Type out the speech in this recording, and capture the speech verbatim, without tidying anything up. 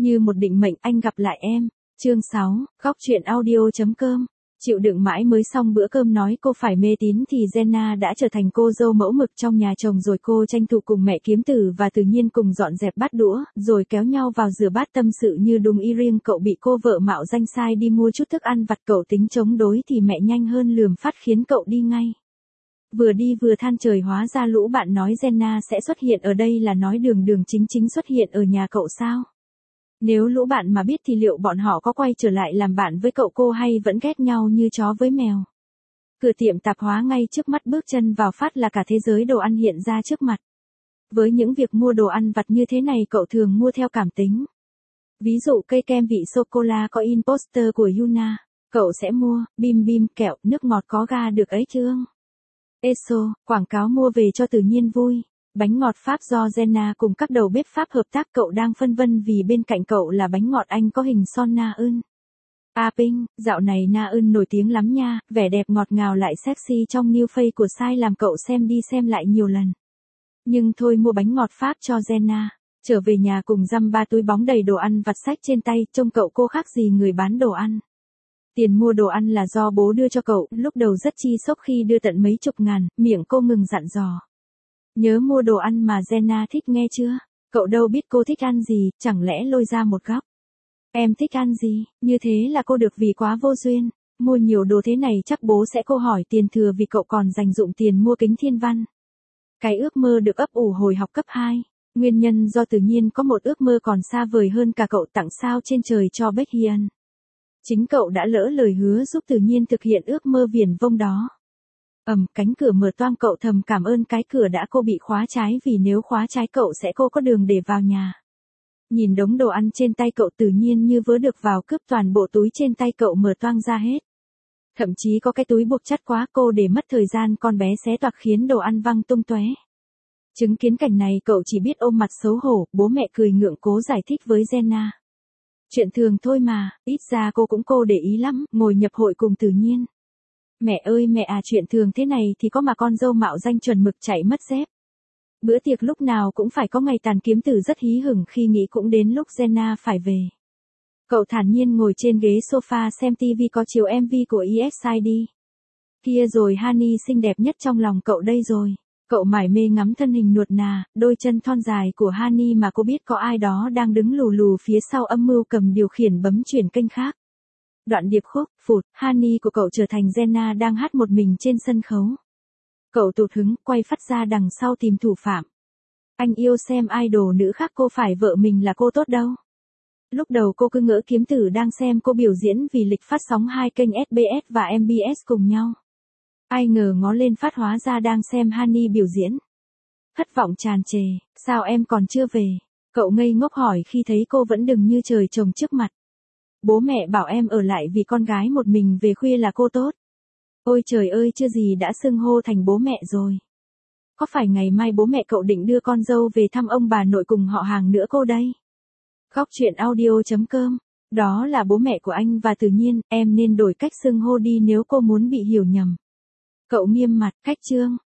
Như một định mệnh anh gặp lại em. Chương sáu, góc truyện audio.com. Chịu đựng mãi mới xong bữa cơm nói cô phải mê tín thì Jenna đã trở thành cô dâu mẫu mực trong nhà chồng rồi cô tranh thủ cùng mẹ kiếm tử và tự nhiên cùng dọn dẹp bát đũa, rồi kéo nhau vào rửa bát tâm sự như đúng ý riêng cậu bị cô vợ mạo danh sai đi mua chút thức ăn vặt cậu tính chống đối thì mẹ nhanh hơn lườm phát khiến cậu đi ngay. Vừa đi vừa than trời hóa ra lũ bạn nói Jenna sẽ xuất hiện ở đây là nói đường đường chính chính xuất hiện ở nhà cậu sao? Nếu lũ bạn mà biết thì liệu bọn họ có quay trở lại làm bạn với cậu cô hay vẫn ghét nhau như chó với mèo? Cửa tiệm tạp hóa ngay trước mắt bước chân vào phát là cả thế giới đồ ăn hiện ra trước mặt. Với những việc mua đồ ăn vặt như thế này cậu thường mua theo cảm tính. Ví dụ cây kem vị sô-cô-la có in poster của Yuna, cậu sẽ mua, bim bim kẹo, nước ngọt có ga được ấy chương. Eso, quảng cáo mua về cho tự nhiên vui. Bánh ngọt Pháp do Jenna cùng các đầu bếp Pháp hợp tác cậu đang phân vân vì bên cạnh cậu là bánh ngọt Anh có hình son Na Ưn. À Pinh, dạo này Na Ưn nổi tiếng lắm nha, vẻ đẹp ngọt ngào lại sexy trong new face của Sai làm cậu xem đi xem lại nhiều lần. Nhưng thôi mua bánh ngọt Pháp cho Jenna, trở về nhà cùng dăm ba túi bóng đầy đồ ăn vặt sách trên tay, trông cậu cô khác gì người bán đồ ăn. Tiền mua đồ ăn là do bố đưa cho cậu, lúc đầu rất chi sốc khi đưa tận mấy chục ngàn, miệng cô ngừng dặn dò. Nhớ mua đồ ăn mà Jenna thích nghe chưa? Cậu đâu biết cô thích ăn gì, chẳng lẽ lôi ra một góc. Em thích ăn gì? Như thế là cô được vì quá vô duyên. Mua nhiều đồ thế này chắc bố sẽ cô hỏi tiền thừa vì cậu còn dành dụm tiền mua kính thiên văn. Cái ước mơ được ấp ủ hồi học cấp hai. Nguyên nhân do tự nhiên có một ước mơ còn xa vời hơn cả cậu tặng sao trên trời cho Baekhyun. Chính cậu đã lỡ lời hứa giúp tự nhiên thực hiện ước mơ viển vông đó. Ầm, cánh cửa mở toang cậu thầm cảm ơn cái cửa đã cô bị khóa trái vì nếu khóa trái cậu sẽ cô có đường để vào nhà. Nhìn đống đồ ăn trên tay cậu tự nhiên như vớ được vào cướp toàn bộ túi trên tay cậu mở toang ra hết. Thậm chí có cái túi buộc chặt quá cô để mất thời gian con bé xé toạc khiến đồ ăn văng tung tóe. Chứng kiến cảnh này cậu chỉ biết ôm mặt xấu hổ, bố mẹ cười ngượng cố giải thích với Jenna. Chuyện thường thôi mà, ít ra cô cũng cô để ý lắm, ngồi nhập hội cùng tự nhiên. Mẹ ơi mẹ à chuyện thường thế này thì có mà con dâu mạo danh chuẩn mực chạy mất dép. Bữa tiệc lúc nào cũng phải có ngày tàn kiếm tử rất hí hửng khi nghĩ cũng đến lúc Jenna phải về. Cậu thản nhiên ngồi trên ghế sofa xem tivi có chiếu em vê của e ích i đê. Kia rồi Hani xinh đẹp nhất trong lòng cậu đây rồi. Cậu mải mê ngắm thân hình nuột nà, đôi chân thon dài của Hani mà cô biết có ai đó đang đứng lù lù phía sau âm mưu cầm điều khiển bấm chuyển kênh khác. Đoạn điệp khúc, phụt, Hani của cậu trở thành Jenna đang hát một mình trên sân khấu. Cậu tụt hứng, quay phát ra đằng sau tìm thủ phạm. Anh yêu xem idol nữ khác cô phải vợ mình là cô tốt đâu. Lúc đầu cô cứ ngỡ kiếm tử đang xem cô biểu diễn vì lịch phát sóng hai kênh ét bê ét và em bê ét cùng nhau. Ai ngờ ngó lên phát hóa ra đang xem Hani biểu diễn. Thất vọng tràn trề, sao em còn chưa về? Cậu ngây ngốc hỏi khi thấy cô vẫn đừng như trời trồng trước mặt. Bố mẹ bảo em ở lại vì con gái một mình về khuya là cô tốt. Ôi trời ơi chưa gì đã xưng hô thành bố mẹ rồi. Có phải ngày mai bố mẹ cậu định đưa con dâu về thăm ông bà nội cùng họ hàng nữa cô đây? Góc truyện audio.com. Đó là bố mẹ của anh và tự nhiên, em nên đổi cách xưng hô đi nếu cô muốn bị hiểu nhầm. Cậu nghiêm mặt, cách chương.